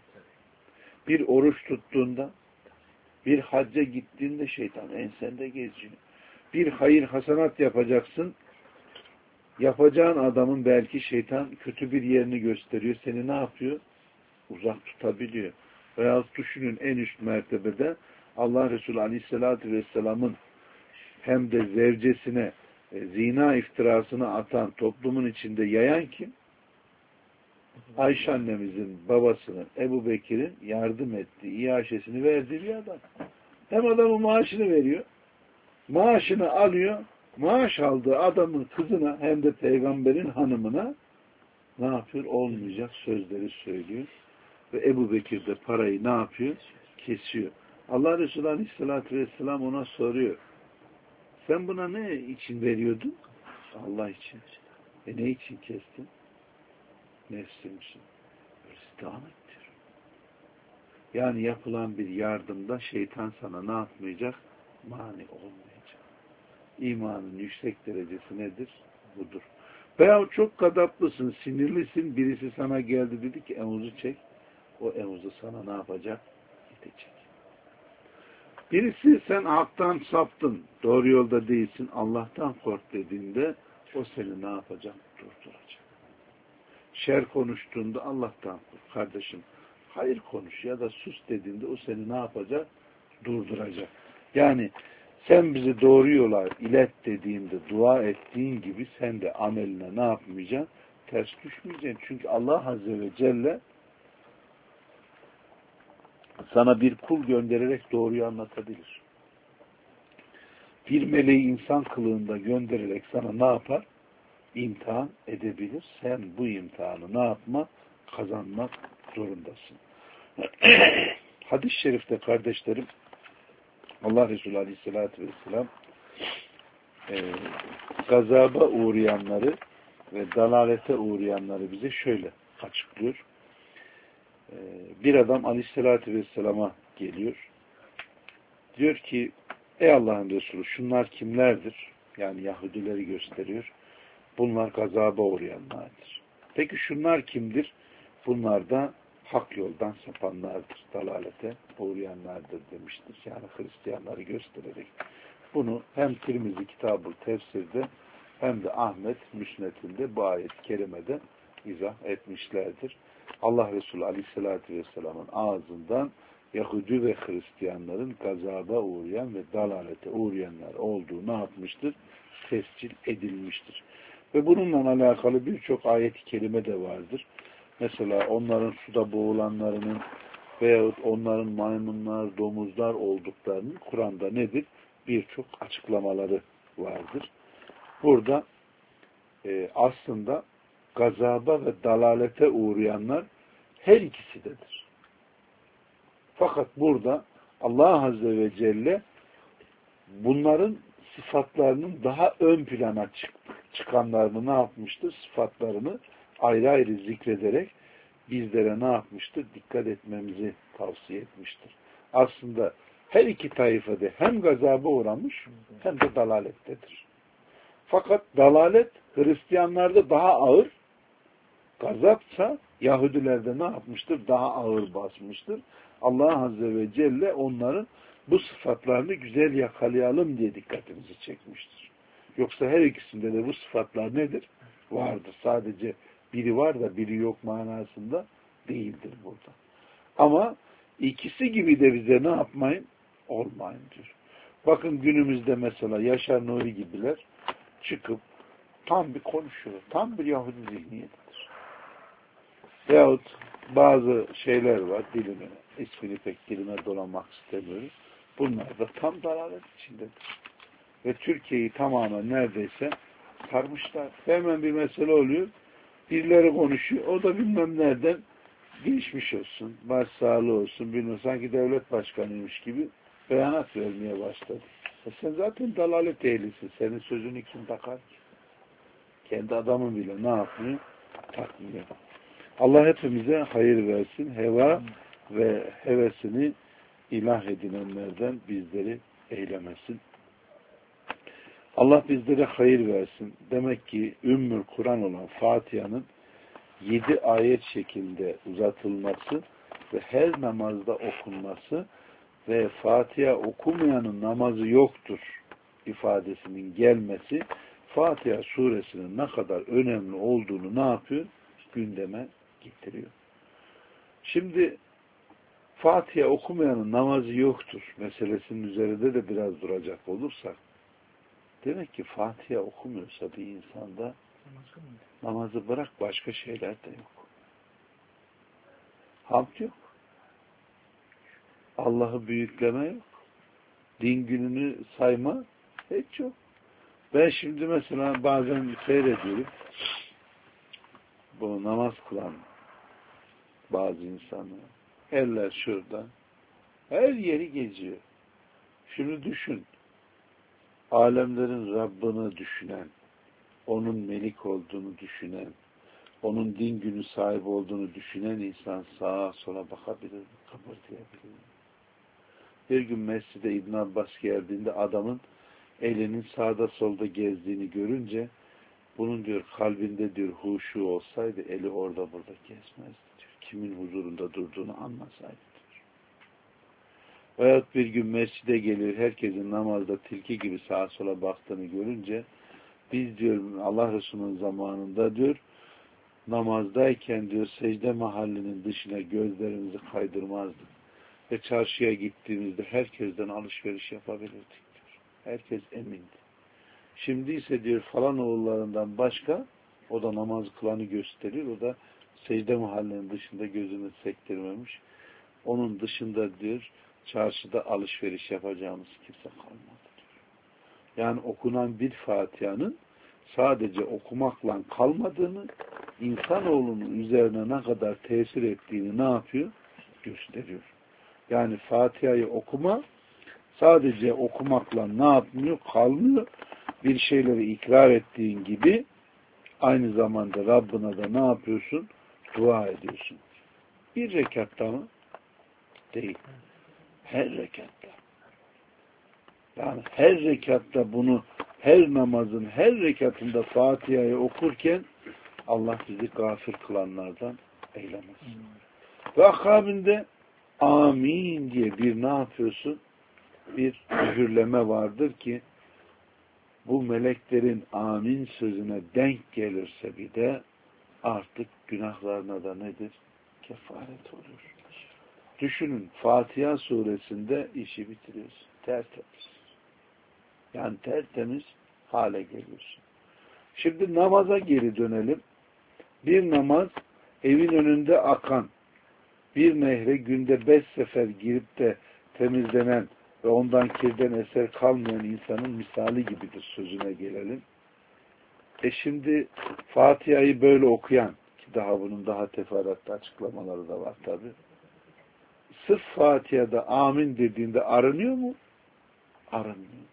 [SPEAKER 1] Bir oruç tuttuğunda, bir hacca gittiğinde şeytan ensende geziyor. Bir hayır hasanat yapacaksın. Yapacağın adamın belki şeytan kötü bir yerini gösteriyor. Seni ne yapıyor? Uzak tutabiliyor. Veyahut düşünün en üst mertebede Allah Resulü Aleyhisselatü Vesselam'ın hem de zevcesine e, zina iftirasını atan, toplumun içinde yayan kim? Ayşe annemizin babasının, Ebu Bekir'in yardım ettiği, iaşesini verdiği bir adam. Hem adamın maaşını veriyor, maaşını alıyor, maaş aldığı adamın kızına hem de peygamberin hanımına ne yapıyor? Olmayacak sözleri söylüyor. Ve Ebu Bekir de parayı ne yapıyor? Kesiyor. Allah Resulü Aleyhisselatü Vesselam ona soruyor. Sen buna ne için veriyordun? Allah için. E ne için kestin? Nefsim için. İstihdam ettir. Yani yapılan bir yardımda şeytan sana ne yapmayacak? Mani olmayacak. İmanın yüksek derecesi nedir? Budur. Veyahut çok gadaplısın, sinirlisin, birisi sana geldi dedi ki emuzu çek. O emuzu sana ne yapacak? İtecek. Birisi sen haktan saptın, doğru yolda değilsin, Allah'tan kork dediğinde o seni ne yapacak? Durduracak. Şer konuştuğunda Allah'tan kork kardeşim. Hayır konuş ya da sus dediğinde o seni ne yapacak? Durduracak. Yani sen bizi doğru yola ilet dediğinde dua ettiğin gibi sen de ameline ne yapmayacaksın? Ters düşmeyeceksin. Çünkü Allah Azze ve Celle sana bir kul göndererek doğruyu anlatabilir. Bir meleği insan kılığında göndererek sana ne yapar? İmtihan edebilir. Sen bu imtihanı ne yapma? Kazanmak zorundasın. Hadis-i şerifte kardeşlerim Allah Resulü Aleyhisselatü Vesselam e, gazaba uğrayanları ve dalalete uğrayanları bize şöyle açıklıyor. E, bir adam Aleyhisselatü Vesselam'a geliyor. Diyor ki ey Allah'ın Resulü şunlar kimlerdir? Yani Yahudileri gösteriyor. Bunlar gazaba uğrayanlardır. Peki şunlar kimdir? Bunlar da hak yoldan sapanlardır. Dalalete uğrayanlardır demiştir. Yani Hristiyanları göstererek. Bunu hem Tirmizi Kitab-ı Tefsir'de hem de Ahmet Müsnet'inde bu ayet-i kerimede izah etmişlerdir. Allah Resulü Aleyhisselatü Vesselam'ın ağzından Yahudi ve Hristiyanların gazaba uğrayan ve dalalete uğrayanlar olduğu ne yapmıştır? Tescil edilmiştir. Ve bununla alakalı birçok ayet-i kerime de vardır. Mesela onların suda boğulanlarının veyahut onların maymunlar, domuzlar olduklarının Kur'an'da nedir? Birçok açıklamaları vardır. Burada e, aslında gazaba ve dalalete uğrayanlar her ikisidedir. Fakat burada Allah Azze ve Celle bunların sıfatlarının daha ön plana çıkanlarını ne yapmıştır? Sıfatlarını ayrı ayrı zikrederek bizlere ne yapmıştır? Dikkat etmemizi tavsiye etmiştir. Aslında her iki taifede hem gazaba uğramış hem de dalalettedir. Fakat dalalet Hristiyanlarda daha ağır, gazapsa Yahudilerde ne yapmıştır? Daha ağır basmıştır. Allah Azze ve Celle onların bu sıfatlarını güzel yakalayalım diye dikkatimizi çekmiştir. Yoksa her ikisinde de bu sıfatlar nedir? Vardır. Sadece biri var da biri yok manasında değildir burada. Ama ikisi gibi de bize ne yapmayın? Olmayın diyor. Bakın günümüzde mesela Yaşar Nuri gibiler çıkıp tam bir konuşuyor. Tam bir Yahudi zihniyetidir. Veyahut bazı şeyler var dilime, ismini pek dilime dolanmak istemiyorum. Bunlar da tam dalalet içindedir. Ve Türkiye'yi tamamen neredeyse sarmışlar. Hemen bir mesele oluyor. Birileri konuşuyor. O da bilmem nereden geçmiş olsun, başsağlığı olsun, bilmem sanki devlet başkanıymış gibi beyanat vermeye başladı. E sen zaten dalalet ehlisin. Senin sözünü kim takar ki? Kendi adamın bile ne yapmıyor? Takmıyor. Allah hepimize hayır versin. Heva ve hevesini ilah edinenlerden bizleri eylemesin. Allah bizlere hayır versin. Demek ki Ümmül Kur'an olan Fatiha'nın yedi ayet şeklinde uzatılması ve her namazda okunması ve Fatiha okumayanın namazı yoktur ifadesinin gelmesi Fatiha suresinin ne kadar önemli olduğunu ne yapıyor? Gündeme getiriyor. Şimdi Fatiha okumayanın namazı yoktur meselesinin üzerinde de biraz duracak olursak demek ki Fatiha okumuyorsa bir insanda namazı bırak başka şeyler de yok. Hamd yok. Allah'ı büyükleme yok. Din gününü sayma hiç yok. Ben şimdi mesela bazen seyrediyorum. Bu namaz kılan bazı insanlar. Eller şurada. Her yeri geziyor. Şunu düşün. Alemlerin Rabbini düşünen, onun melik olduğunu düşünen, onun din günü sahibi olduğunu düşünen insan sağa sola bakabilir, kıpırdayabilir. Bir gün mescide İbn Abbas geldiğinde adamın elinin sağda solda gezdiğini görünce bunun diyor kalbinde diyor huşu olsaydı eli orada burada gezmezdi diyor. Kimin huzurunda durduğunu anlasaydı diyor. Veyahut bir gün mescide geliyor herkesin namazda tilki gibi sağa sola baktığını görünce biz diyor Allah Resulü'nün zamanında diyor namazdayken diyor secde mahallinin dışına gözlerimizi kaydırmazdık. Ve çarşıya gittiğimizde herkesten alışveriş yapabilirdik diyor. Herkes emindi. Şimdi ise diyor falan oğullarından başka o da namaz kılanı gösteriyor. O da secde mahallinin dışında gözünü sektirmemiş. Onun dışında diyor çarşıda alışveriş yapacağımız kimse kalmadı diyor. Yani okunan bir Fatiha'nın sadece okumakla kalmadığını insanoğlunun üzerine ne kadar tesir ettiğini ne yapıyor? Gösteriyor. Yani Fatiha'yı okuma sadece okumakla ne yapmıyor? Kalmıyor. Bir şeyleri ikrar ettiğin gibi aynı zamanda Rabbına da ne yapıyorsun? Dua ediyorsun. Bir rekatta mı? Değil. Her rekatta. Yani her rekatta bunu her namazın her rekatında Fatiha'yı okurken Allah bizi gafir kılanlardan eylemesin. Ve akabinde amin diye bir ne yapıyorsun? Bir mühürleme vardır ki bu meleklerin amin sözüne denk gelirse bir de artık günahlarına da nedir? Kefaret olur. Düşünün Fatiha suresinde işi bitiriyorsun. Tertemiz. Yani tertemiz hale geliyorsun. Şimdi namaza geri dönelim. Bir namaz evin önünde akan bir nehre günde beş sefer girip de temizlenen ve ondan kirden eser kalmayan insanın misali gibidir sözüne gelelim. E şimdi Fatiha'yı böyle okuyan ki daha bunun daha teferruatlı açıklamaları da var tabi. Sırf Fatiha'da amin dediğinde arınıyor mu? Arınmıyor.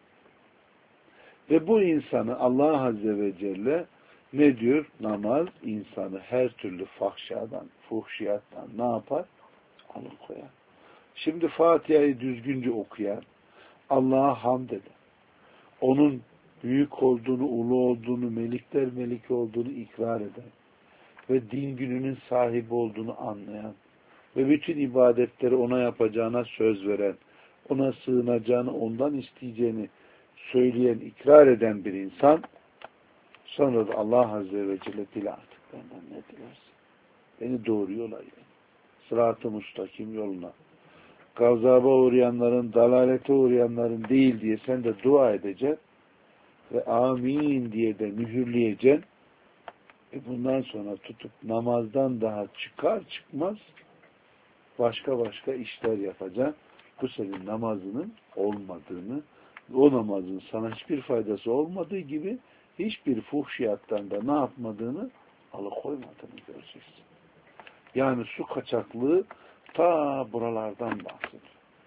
[SPEAKER 1] Ve bu insanı Allah Azze ve Celle ne diyor? Namaz insanı her türlü fahşadan, fuhşiyattan ne yapar? Alıkoyar. Şimdi Fatiha'yı düzgünce okuyan, Allah'a hamd eden, onun büyük olduğunu, ulu olduğunu, melikler meliki olduğunu ikrar eden ve din gününün sahibi olduğunu anlayan ve bütün ibadetleri ona yapacağına söz veren, ona sığınacağını, ondan isteyeceğini söyleyen, ikrar eden bir insan sonra da Allah Azze ve Celle dile artık benden ne dilersin? Beni doğru yola, sırat-ı müstakim yoluna, gazaba uğrayanların, dalalete uğrayanların değil diye sen de dua edeceksin ve amin diye de mühürleyeceksin. E bundan sonra tutup namazdan daha çıkar çıkmaz başka başka işler yapacaksın. Bu senin namazının olmadığını, o namazın sana hiçbir faydası olmadığı gibi hiçbir fuhşiyattan da ne yapmadığını, alıkoymadığını göreceksin. Yani su kaçaklığı ta buralardan bahsediyor.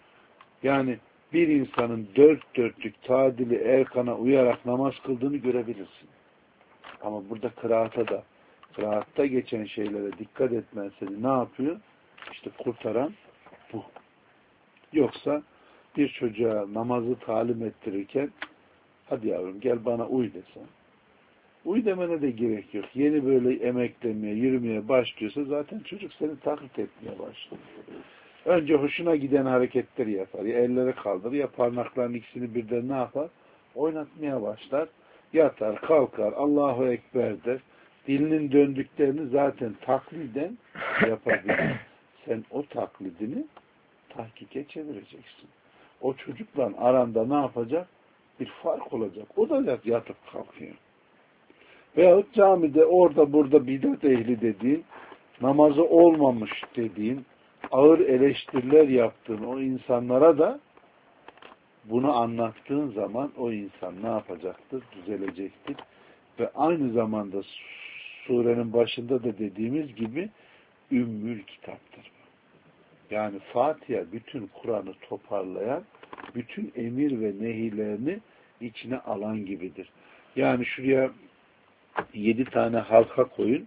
[SPEAKER 1] Yani bir insanın dört dörtlük tadili erkana uyarak namaz kıldığını görebilirsin. Ama burada kıraata da, kıraatta geçen şeylere dikkat etmen seni ne yapıyor? İşte kurtaran bu. Yoksa bir çocuğa namazı talim ettirirken hadi yavrum gel bana uy desen. Uy demene de gerek yok. Yeni böyle emeklemeye, yürümeye başlıyorsa zaten çocuk seni taklit etmeye başlıyor. Önce hoşuna giden hareketleri yapar. Ya elleri kaldırır ya parmaklarının ikisini birden ne yapar? Oynatmaya başlar. Yatar, kalkar, Allahu Ekber der. Dilinin döndüklerini zaten takliden yapabilir. Sen o taklidini tahkike çevireceksin. O çocukla aranda ne yapacak? Bir fark olacak. O da yatıp kalkıyor. Veyahut camide orada burada bidat ehli dediğin, namazı olmamış dediğin, ağır eleştiriler yaptığın o insanlara da bunu anlattığın zaman o insan ne yapacaktır? Düzelecektir. Ve aynı zamanda surenin başında da dediğimiz gibi ümmül kitaptır. Yani Fatiha bütün Kur'an'ı toparlayan, bütün emir ve nehilerini içine alan gibidir. Yani şuraya yedi tane halka koyun.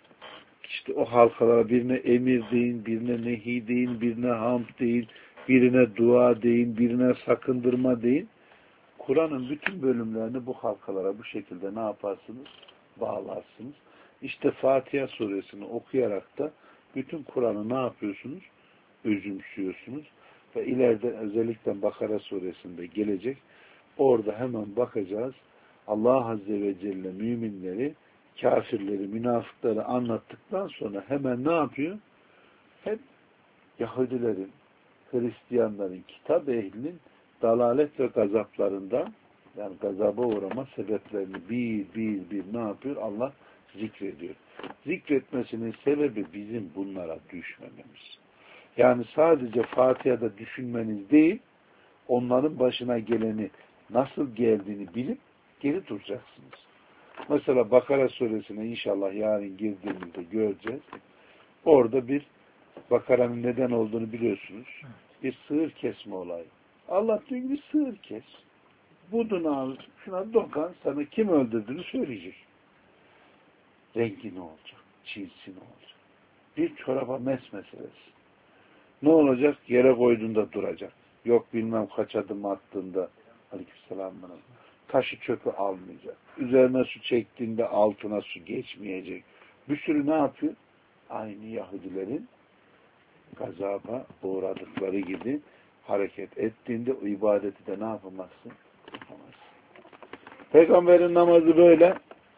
[SPEAKER 1] İşte o halkalara birine emir deyin, birine nehi deyin, birine hamd deyin, birine dua deyin, birine sakındırma deyin. Kur'an'ın bütün bölümlerini bu halkalara bu şekilde ne yaparsınız? Bağlarsınız. İşte Fatiha suresini okuyarak da bütün Kur'an'ı ne yapıyorsunuz? Özümsüyorsunuz. Ve ileride özellikle Bakara suresinde gelecek. Orada hemen bakacağız. Allah Azze ve Celle müminleri, kafirleri, münafıkları anlattıktan sonra hemen ne yapıyor? Hep Yahudilerin, Hristiyanların, kitap ehlinin dalalet ve gazaplarından, yani gazaba uğrama sebeplerini bir bir bir ne yapıyor? Allah zikrediyor. Zikretmesinin sebebi bizim bunlara düşmememiz. Yani sadece Fatiha'da düşünmeniz değil, onların başına geleni nasıl geldiğini bilip geri duracaksınız. Mesela Bakara suresine inşallah yarın girdiğimizde göreceğiz. Orada bir Bakara'nın neden olduğunu biliyorsunuz. Bir sığır kesme olayı. Allah diyor ki bir sığır kes. Budunu al, şuna dokan, sana kim öldürdüğünü söyleyecek. Rengi ne olacak? Cinsi ne olacak? Bir çoraba mes meselesi. Ne olacak? Yere koyduğunda duracak. Yok bilmem kaç adım attığında aleykümselam bana. Taşı çöpü almayacak. Üzerine su çektiğinde altına su geçmeyecek. Bir sürü ne yapıyor? Aynı Yahudilerin gazaba uğradıkları gibi hareket ettiğinde o ibadeti de ne yapamazsın? Yapamazsın. Peygamberin namazı böyle.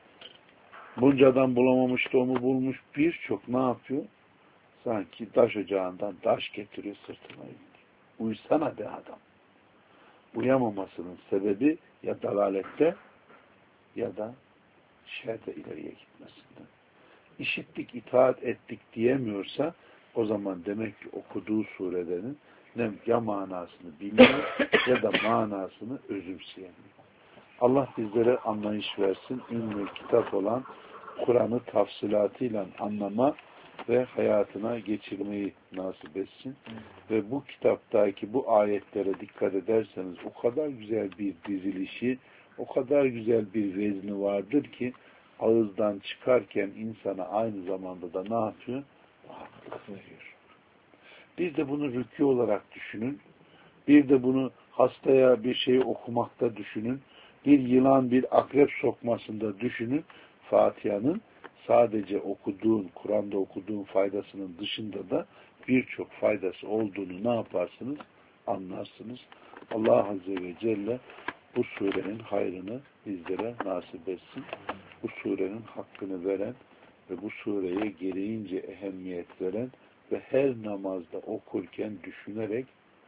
[SPEAKER 1] Buncadan bulamamış da onu bulmuş. Birçok ne yapıyor? Sanki taş ocağından taş getiriyor sırtına indi. Uysana be adam. Uyamamasının sebebi ya dalalette ya da şerde ileriye gitmesinde. İşittik, itaat ettik diyemiyorsa o zaman demek ki okuduğu surelerin ne ya manasını bilmiyor ya da manasını özümseyemiyor. Allah bizlere anlayış versin. Ümmü kitap olan Kur'an'ı tafsilatıyla anlama ve hayatına geçirmeyi nasip etsin. Ve bu kitaptaki bu ayetlere dikkat ederseniz o kadar güzel bir dizilişi, o kadar güzel bir vezni vardır ki ağızdan çıkarken insana aynı zamanda da ne yapıyor? Rahatlık veriyor. Bir de bunu rükû olarak düşünün. Bir de bunu hastaya bir şey okumakta düşünün. Bir yılan bir akrep sokmasında düşünün. Fatiha'nın sadece okuduğun, Kur'an'da okuduğun faydasının dışında da birçok faydası olduğunu ne yaparsınız? Anlarsınız. Allah Azze ve Celle bu surenin hayrını bizlere nasip etsin. Bu surenin hakkını veren ve bu sureye gereğince ehemmiyet veren ve her namazda okurken düşünerek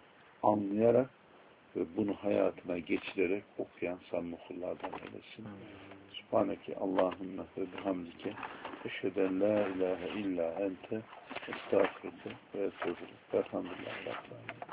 [SPEAKER 1] anlayarak ve bunu hayatına geçirerek okuyan samimi kullardan eylesin. Subhaneke Allahümme ve bihamdike eşheden la ilahe illa ente estağfirullah ve etûbü ileyk. Elhamdülillah.